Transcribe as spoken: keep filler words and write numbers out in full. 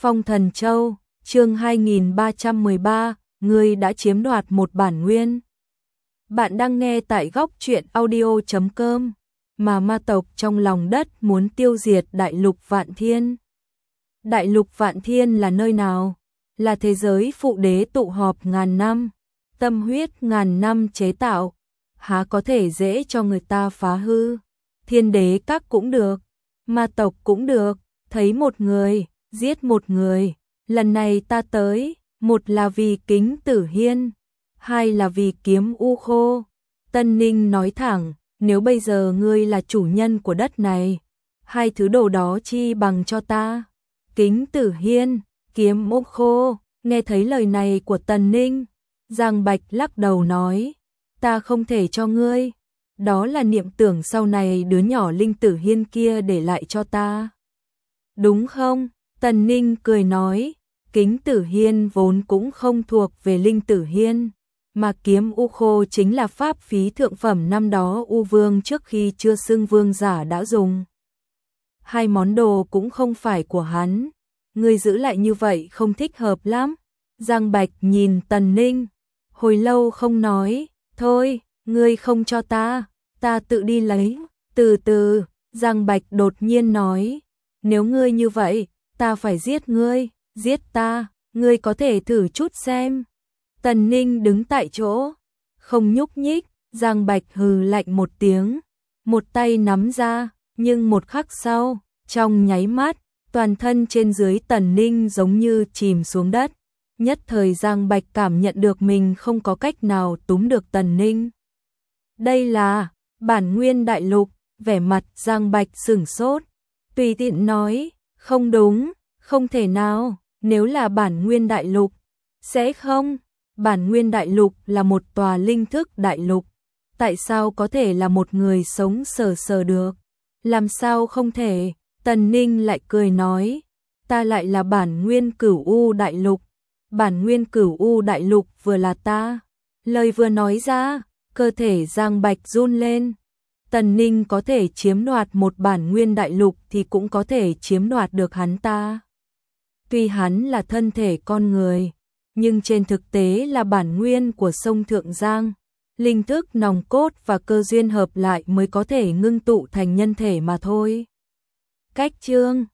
Phong Thần Châu, chương hai nghìn ba trăm mười ba, ngươi đã chiếm đoạt một bản nguyên. Bạn đang nghe tại góc truyện audio chấm com, mà ma tộc trong lòng đất muốn tiêu diệt đại lục Vạn Thiên. Đại lục Vạn Thiên là nơi nào? Là thế giới phụ đế tụ họp ngàn năm, tâm huyết ngàn năm chế tạo, há có thể dễ cho người ta phá hư. Thiên đế các cũng được, ma tộc cũng được, thấy một người, giết một người. Lần này ta tới, một là vì Kính Tử Hiên, hai là vì Kiếm U Khô. Tân Ninh nói thẳng, nếu bây giờ ngươi là chủ nhân của đất này, hai thứ đồ đó chi bằng cho ta. Kính Tử Hiên, Kiếm U Khô, nghe thấy lời này của Tần Ninh, Giang Bạch lắc đầu nói, ta không thể cho ngươi, đó là niệm tưởng sau này đứa nhỏ Linh Tử Hiên kia để lại cho ta. Đúng không? Tần Ninh cười nói, Kính Tử Hiên vốn cũng không thuộc về Linh Tử Hiên, mà Kiếm U Khô chính là pháp phí thượng phẩm năm đó U Vương trước khi chưa xưng vương giả đã dùng. Hai món đồ cũng không phải của hắn, ngươi giữ lại như vậy không thích hợp lắm. Giang Bạch nhìn Tần Ninh, hồi lâu không nói, thôi, ngươi không cho ta, ta tự đi lấy. Từ từ, Giang Bạch đột nhiên nói, nếu ngươi như vậy, ta phải giết ngươi, giết ta, ngươi có thể thử chút xem. Tần Ninh đứng tại chỗ, không nhúc nhích. Giang Bạch hừ lạnh một tiếng, một tay nắm ra, nhưng một khắc sau, trong nháy mắt, toàn thân trên dưới Tần Ninh giống như chìm xuống đất. Nhất thời Giang Bạch cảm nhận được mình không có cách nào túm được Tần Ninh. Đây là bản nguyên đại lục. Vẻ mặt Giang Bạch sửng sốt, tùy tiện nói, không đúng, không thể nào, nếu là bản nguyên đại lục, sẽ không, bản nguyên đại lục là một tòa linh thức đại lục, tại sao có thể là một người sống sờ sờ được, làm sao không thể. Tần Ninh lại cười nói, ta lại là bản nguyên Cửu U đại lục, bản nguyên Cửu U đại lục vừa là ta. Lời vừa nói ra, cơ thể Giang Bạch run lên. Tần Ninh có thể chiếm đoạt một bản nguyên đại lục thì cũng có thể chiếm đoạt được hắn ta. Tuy hắn là thân thể con người, nhưng trên thực tế là bản nguyên của sông Thượng Giang. Linh thức nòng cốt và cơ duyên hợp lại mới có thể ngưng tụ thành nhân thể mà thôi. Cách chương